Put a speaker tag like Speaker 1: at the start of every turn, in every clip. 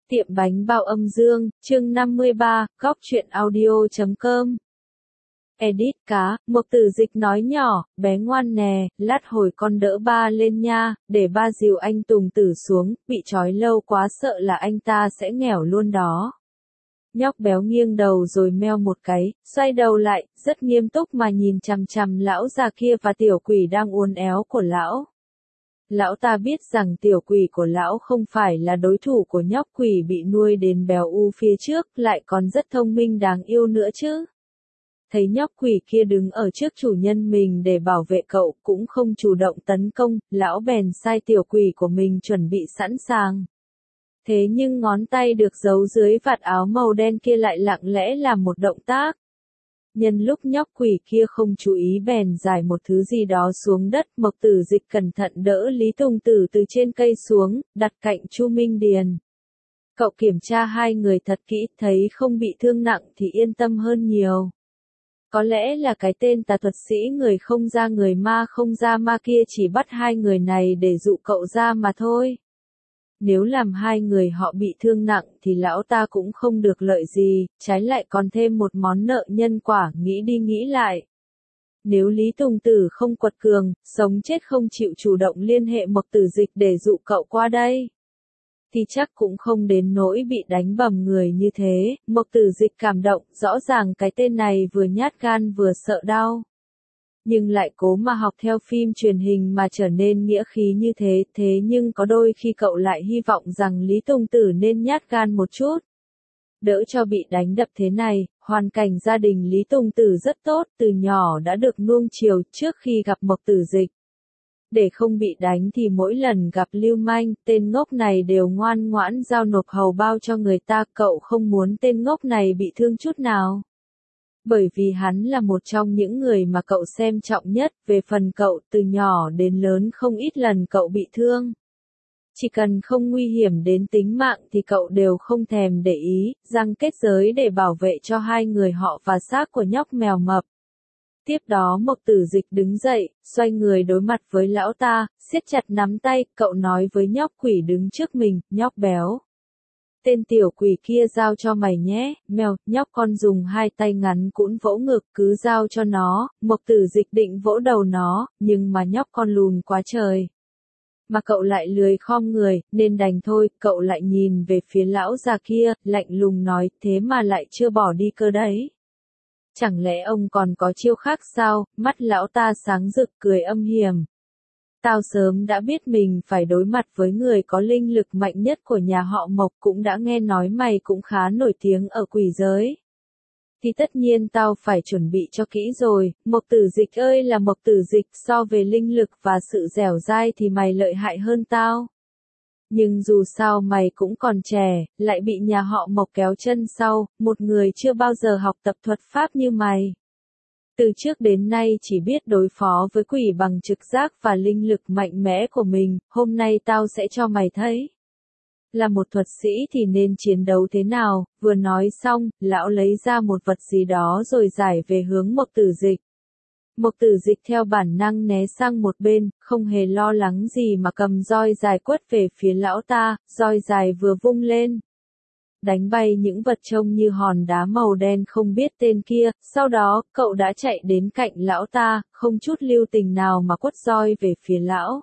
Speaker 1: Tiệm bánh bao âm dương, chương 53, góc truyện audio.com. Edit cá, Mộc Tử Dịch nói nhỏ, bé ngoan nè, lát hồi con đỡ ba lên nha, để ba dìu anh Tùng Tử xuống, bị trói lâu quá sợ là anh ta sẽ nghèo luôn đó. Nhóc béo nghiêng đầu rồi meo một cái, xoay đầu lại, rất nghiêm túc mà nhìn chằm chằm lão già kia và tiểu quỷ đang uốn éo của lão. Lão ta biết rằng tiểu quỷ của lão không phải là đối thủ của nhóc quỷ bị nuôi đến béo u phía trước, lại còn rất thông minh đáng yêu nữa chứ. Thấy nhóc quỷ kia đứng ở trước chủ nhân mình để bảo vệ cậu, cũng không chủ động tấn công, lão bèn sai tiểu quỷ của mình chuẩn bị sẵn sàng. Thế nhưng ngón tay được giấu dưới vạt áo màu đen kia lại lặng lẽ làm một động tác. Nhân lúc nhóc quỷ kia không chú ý bèn giải một thứ gì đó xuống đất, Mộc Tử Dịch cẩn thận đỡ Lý Tùng Tử từ trên cây xuống, đặt cạnh Chu Minh Điền. Cậu kiểm tra hai người thật kỹ, thấy không bị thương nặng thì yên tâm hơn nhiều. Có lẽ là cái tên tà thuật sĩ người không ra người ma không ra ma kia chỉ bắt hai người này để dụ cậu ra mà thôi. Nếu làm hai người họ bị thương nặng thì lão ta cũng không được lợi gì, trái lại còn thêm một món nợ nhân quả, nghĩ đi nghĩ lại. Nếu Lý Tùng Tử không quật cường, sống chết không chịu chủ động liên hệ Mộc Tử Dịch để dụ cậu qua đây, thì chắc cũng không đến nỗi bị đánh bầm người như thế. Mộc Tử Dịch cảm động, rõ ràng cái tên này vừa nhát gan vừa sợ đau. Nhưng lại cố mà học theo phim truyền hình mà trở nên nghĩa khí như thế, thế nhưng có đôi khi cậu lại hy vọng rằng Lý Tùng Tử nên nhát gan một chút. Đỡ cho bị đánh đập thế này, hoàn cảnh gia đình Lý Tùng Tử rất tốt, từ nhỏ đã được nuông chiều trước khi gặp Mộc Tử Dịch. Để không bị đánh thì mỗi lần gặp lưu manh, tên ngốc này đều ngoan ngoãn giao nộp hầu bao cho người ta, cậu không muốn tên ngốc này bị thương chút nào. Bởi vì hắn là một trong những người mà cậu xem trọng nhất, về phần cậu từ nhỏ đến lớn không ít lần cậu bị thương. Chỉ cần không nguy hiểm đến tính mạng thì cậu đều không thèm để ý, răng kết giới để bảo vệ cho hai người họ và xác của nhóc mèo mập. Tiếp đó Mộc Tử Dịch đứng dậy, xoay người đối mặt với lão ta, siết chặt nắm tay, cậu nói với nhóc quỷ đứng trước mình, nhóc béo. Tên tiểu quỷ kia giao cho mày nhé, mèo, nhóc con dùng hai tay ngắn cũn vỗ ngực, cứ giao cho nó. Mộc Tử Dịch định vỗ đầu nó, nhưng mà nhóc con lùn quá trời. Mà cậu lại lười khom người, nên đành thôi, cậu lại nhìn về phía lão già kia, lạnh lùng nói, thế mà lại chưa bỏ đi cơ đấy. Chẳng lẽ ông còn có chiêu khác sao? Mắt lão ta sáng rực cười âm hiểm. Tao sớm đã biết mình phải đối mặt với người có linh lực mạnh nhất của nhà họ Mộc, cũng đã nghe nói mày cũng khá nổi tiếng ở quỷ giới. Thì tất nhiên tao phải chuẩn bị cho kỹ rồi. Mộc Tử Dịch ơi là Mộc Tử Dịch, so về linh lực và sự dẻo dai thì mày lợi hại hơn tao. Nhưng dù sao mày cũng còn trẻ, lại bị nhà họ Mộc kéo chân sau, một người chưa bao giờ học tập thuật pháp như mày. Từ trước đến nay chỉ biết đối phó với quỷ bằng trực giác và linh lực mạnh mẽ của mình, hôm nay tao sẽ cho mày thấy. Là một thuật sĩ thì nên chiến đấu thế nào, vừa nói xong, lão lấy ra một vật gì đó rồi giải về hướng Mộc Tử Dịch. Mộc Tử Dịch theo bản năng né sang một bên, không hề lo lắng gì mà cầm roi dài quất về phía lão ta, roi dài vừa vung lên. Đánh bay những vật trông như hòn đá màu đen không biết tên kia, sau đó, cậu đã chạy đến cạnh lão ta, không chút lưu tình nào mà quất roi về phía lão.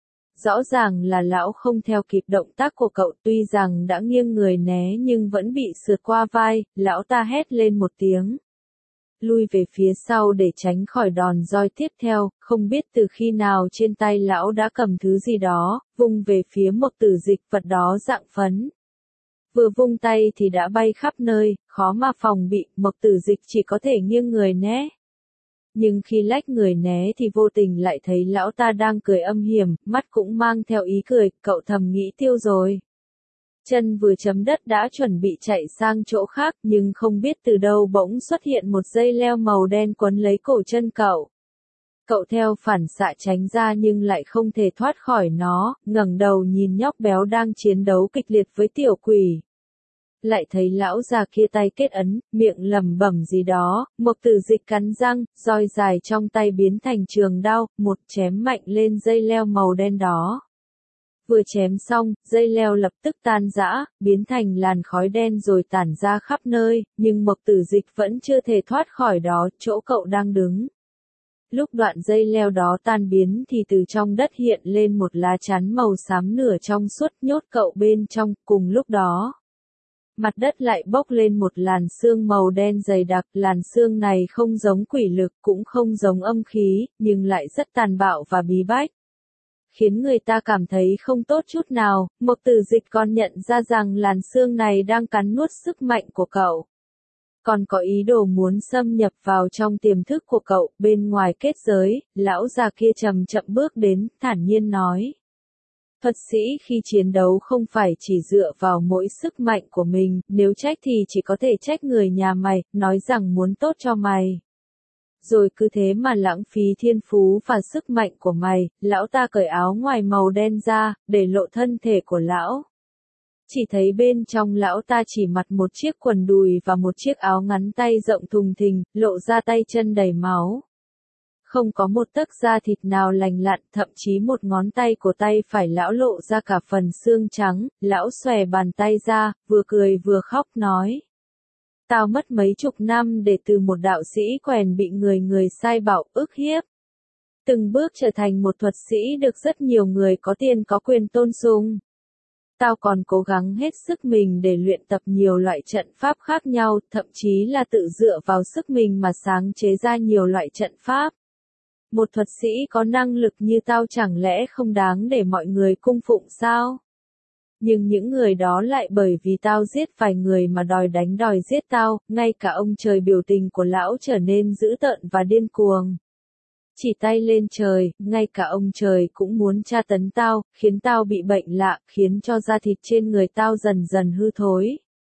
Speaker 1: Rõ ràng là lão không theo kịp động tác của cậu, tuy rằng đã nghiêng người né nhưng vẫn bị sượt qua vai, lão ta hét lên một tiếng. Lui về phía sau để tránh khỏi đòn roi tiếp theo, không biết từ khi nào trên tay lão đã cầm thứ gì đó, vung về phía Mộc Tử Dịch, vật đó dạng phấn. Vừa vung tay thì đã bay khắp nơi, khó mà phòng bị, Mộc Tử Dịch chỉ có thể nghiêng người né. Nhưng khi lách người né thì vô tình lại thấy lão ta đang cười âm hiểm, mắt cũng mang theo ý cười, cậu thầm nghĩ tiêu rồi. Chân vừa chấm đất đã chuẩn bị chạy sang chỗ khác, nhưng không biết từ đâu bỗng xuất hiện một dây leo màu đen quấn lấy cổ chân cậu. Cậu theo phản xạ tránh ra nhưng lại không thể thoát khỏi nó, ngẩng đầu nhìn nhóc béo đang chiến đấu kịch liệt với tiểu quỷ. Lại thấy lão già kia tay kết ấn, miệng lẩm bẩm gì đó, Mộc Tử Dịch cắn răng, roi dài trong tay biến thành trường đao, một chém mạnh lên dây leo màu đen đó. Vừa chém xong, dây leo lập tức tan rã, biến thành làn khói đen rồi tản ra khắp nơi, nhưng Mộc Tử Dịch vẫn chưa thể thoát khỏi đó, chỗ cậu đang đứng. Lúc đoạn dây leo đó tan biến thì từ trong đất hiện lên một lá chắn màu xám nửa trong suốt nhốt cậu bên trong, cùng lúc đó. Mặt đất lại bốc lên một làn sương màu đen dày đặc, làn sương này không giống quỷ lực cũng không giống âm khí, nhưng lại rất tàn bạo và bí bách. Khiến người ta cảm thấy không tốt chút nào, Mộc Tử Dịch còn nhận ra rằng làn sương này đang cắn nuốt sức mạnh của cậu. Còn có ý đồ muốn xâm nhập vào trong tiềm thức của cậu, bên ngoài kết giới, lão già kia chậm chậm bước đến, thản nhiên nói. Thuật sĩ khi chiến đấu không phải chỉ dựa vào mỗi sức mạnh của mình, nếu trách thì chỉ có thể trách người nhà mày, nói rằng muốn tốt cho mày. Rồi cứ thế mà lãng phí thiên phú và sức mạnh của mày, lão ta cởi áo ngoài màu đen ra, để lộ thân thể của lão. Chỉ thấy bên trong lão ta chỉ mặc một chiếc quần đùi và một chiếc áo ngắn tay rộng thùng thình, lộ ra tay chân đầy máu. Không có một tấc da thịt nào lành lặn, thậm chí một ngón tay của tay phải lão lộ ra cả phần xương trắng, lão xòe bàn tay ra, vừa cười vừa khóc nói. Tao mất mấy chục năm để từ một đạo sĩ quèn bị người sai bảo ức hiếp. Từng bước trở thành một thuật sĩ được rất nhiều người có tiền có quyền tôn sùng. Tao còn cố gắng hết sức mình để luyện tập nhiều loại trận pháp khác nhau, thậm chí là tự dựa vào sức mình mà sáng chế ra nhiều loại trận pháp. Một thuật sĩ có năng lực như tao chẳng lẽ không đáng để mọi người cung phụng sao? Nhưng những người đó lại bởi vì tao giết vài người mà đòi đánh đòi giết tao, ngay cả ông trời biểu tình của lão trở nên dữ tợn và điên cuồng. Chỉ tay lên trời, ngay cả ông trời cũng muốn tra tấn tao, khiến tao bị bệnh lạ, khiến cho da thịt trên người tao dần dần hư thối.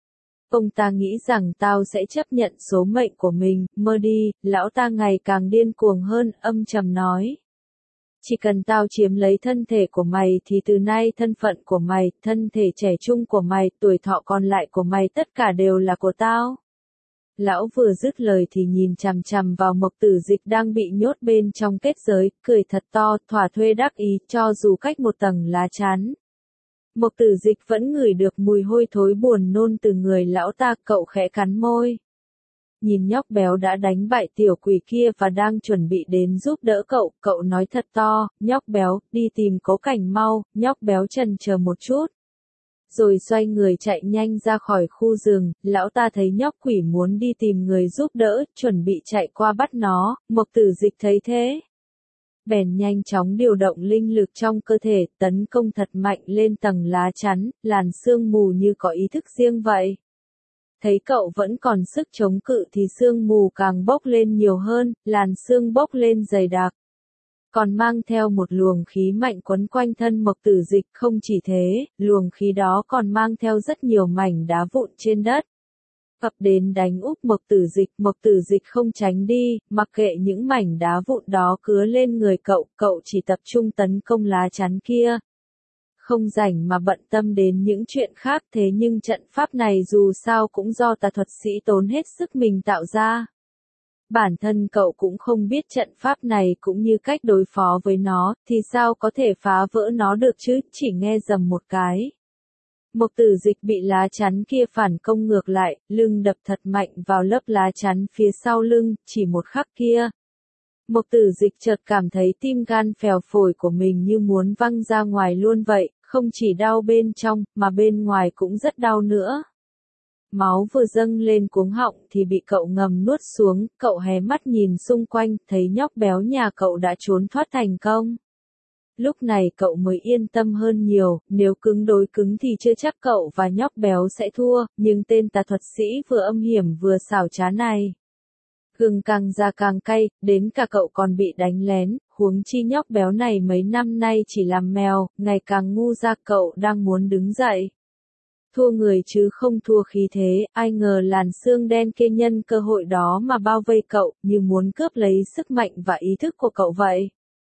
Speaker 1: Ông ta nghĩ rằng tao sẽ chấp nhận số mệnh của mình, mơ đi, lão ta ngày càng điên cuồng hơn, âm trầm nói. Chỉ cần tao chiếm lấy thân thể của mày thì từ nay thân phận của mày, thân thể trẻ trung của mày, tuổi thọ còn lại của mày tất cả đều là của tao. Lão vừa dứt lời thì nhìn chằm chằm vào Mộc Tử Dịch đang bị nhốt bên trong kết giới, cười thật to, thỏa thuê đắc ý, cho dù cách một tầng lá chắn. Mộc Tử Dịch vẫn ngửi được mùi hôi thối buồn nôn từ người lão ta, cậu khẽ cắn môi. Nhìn nhóc béo đã đánh bại tiểu quỷ kia và đang chuẩn bị đến giúp đỡ cậu, cậu nói thật to, nhóc béo, đi tìm Cố Cảnh mau, nhóc béo chần chờ một chút. Rồi xoay người chạy nhanh ra khỏi khu rừng, lão ta thấy nhóc quỷ muốn đi tìm người giúp đỡ, chuẩn bị chạy qua bắt nó, Mộc Tử Dịch thấy thế. Bèn nhanh chóng điều động linh lực trong cơ thể, tấn công thật mạnh lên tầng lá chắn, làn sương mù như có ý thức riêng vậy. Thấy cậu vẫn còn sức chống cự thì sương mù càng bốc lên nhiều hơn, làn sương bốc lên dày đặc. Còn mang theo một luồng khí mạnh quấn quanh thân Mộc Tử Dịch, không chỉ thế, luồng khí đó còn mang theo rất nhiều mảnh đá vụn trên đất. Ập đến đánh úp Mộc Tử Dịch không tránh đi, mặc kệ những mảnh đá vụn đó cứa lên người cậu chỉ tập trung tấn công lá chắn kia. Không rảnh mà bận tâm đến những chuyện khác, thế nhưng trận pháp này dù sao cũng do tà thuật sĩ tốn hết sức mình tạo ra. Bản thân cậu cũng không biết trận pháp này cũng như cách đối phó với nó, thì sao có thể phá vỡ nó được chứ, chỉ nghe rầm một cái. Mộc Tử Dịch bị lá chắn kia phản công ngược lại, lưng đập thật mạnh vào lớp lá chắn phía sau lưng, chỉ một khắc kia. Mộc Tử Dịch chợt cảm thấy tim gan phèo phổi của mình như muốn văng ra ngoài luôn vậy, không chỉ đau bên trong, mà bên ngoài cũng rất đau nữa. Máu vừa dâng lên cuống họng thì bị cậu ngầm nuốt xuống, cậu hé mắt nhìn xung quanh, thấy nhóc béo nhà cậu đã trốn thoát thành công. Lúc này cậu mới yên tâm hơn nhiều, nếu cứng đối cứng thì chưa chắc cậu và nhóc béo sẽ thua, nhưng tên tà thuật sĩ vừa âm hiểm vừa xảo trá này. Gừng càng già càng cay, đến cả cậu còn bị đánh lén, huống chi nhóc béo này mấy năm nay chỉ làm mèo, ngày càng ngu ra, cậu đang muốn đứng dậy. Thua người chứ không thua khí thế, ai ngờ làn sương đen kia nhân cơ hội đó mà bao vây cậu, như muốn cướp lấy sức mạnh và ý thức của cậu vậy.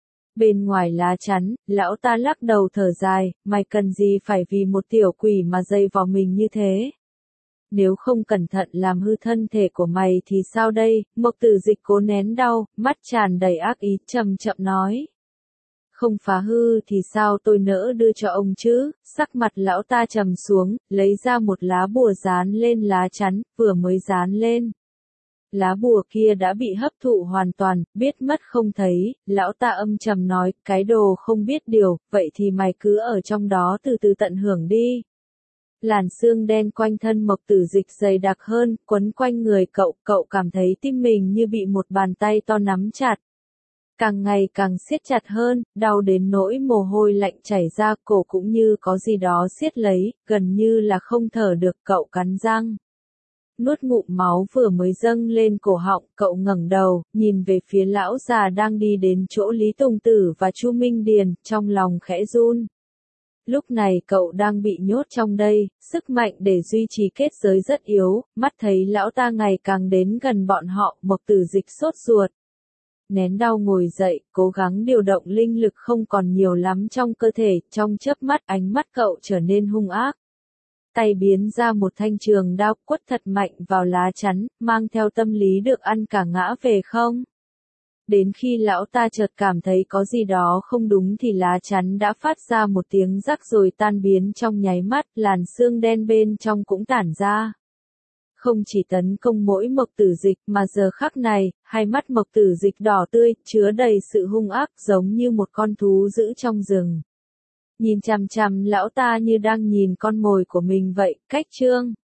Speaker 1: Bên ngoài lá chắn, lão ta lắc đầu thở dài, mày cần gì phải vì một tiểu quỷ mà dây vào mình như thế? Nếu không cẩn thận làm hư thân thể của mày thì sao đây? Mộc Tử Dịch cố nén đau, mắt tràn đầy ác ý, chậm chậm nói. không phá hư thì sao tôi nỡ đưa cho ông chứ, sắc mặt lão ta trầm xuống, lấy ra một lá bùa dán lên lá chắn, vừa mới dán lên. Lá bùa kia đã bị hấp thụ hoàn toàn, biết mất không thấy, lão ta âm trầm nói, cái đồ không biết điều, vậy thì mày cứ ở trong đó từ từ tận hưởng đi. Làn xương đen quanh thân Mộc Tử Dịch dày đặc hơn, quấn quanh người cậu cảm thấy tim mình như bị một bàn tay to nắm chặt. Càng ngày càng siết chặt hơn, đau đến nỗi mồ hôi lạnh chảy ra, cổ cũng như có gì đó siết lấy, gần như là không thở được, cậu cắn răng. Nuốt ngụm máu vừa mới dâng lên cổ họng, cậu ngẩng đầu, nhìn về phía lão già đang đi đến chỗ Lý Tùng Tử và Chu Minh Điền, trong lòng khẽ run. Lúc này cậu đang bị nhốt trong đây, sức mạnh để duy trì kết giới rất yếu, mắt thấy lão ta ngày càng đến gần bọn họ, Mộc Tử Dịch sốt ruột. Nén đau ngồi dậy, cố gắng điều động linh lực không còn nhiều lắm trong cơ thể, trong chớp mắt ánh mắt cậu trở nên hung ác. Tay biến ra một thanh trường đao quất thật mạnh vào lá chắn, mang theo tâm lý được ăn cả ngã về không. Đến khi lão ta chợt cảm thấy có gì đó không đúng thì lá chắn đã phát ra một tiếng rắc rồi tan biến trong nháy mắt, làn xương đen bên trong cũng tản ra. Không chỉ tấn công mỗi Mộc Tử Dịch mà giờ khắc này, hai mắt Mộc Tử Dịch đỏ tươi, chứa đầy sự hung ác giống như một con thú dữ trong rừng. Nhìn chằm chằm lão ta như đang nhìn con mồi của mình vậy, cách chương.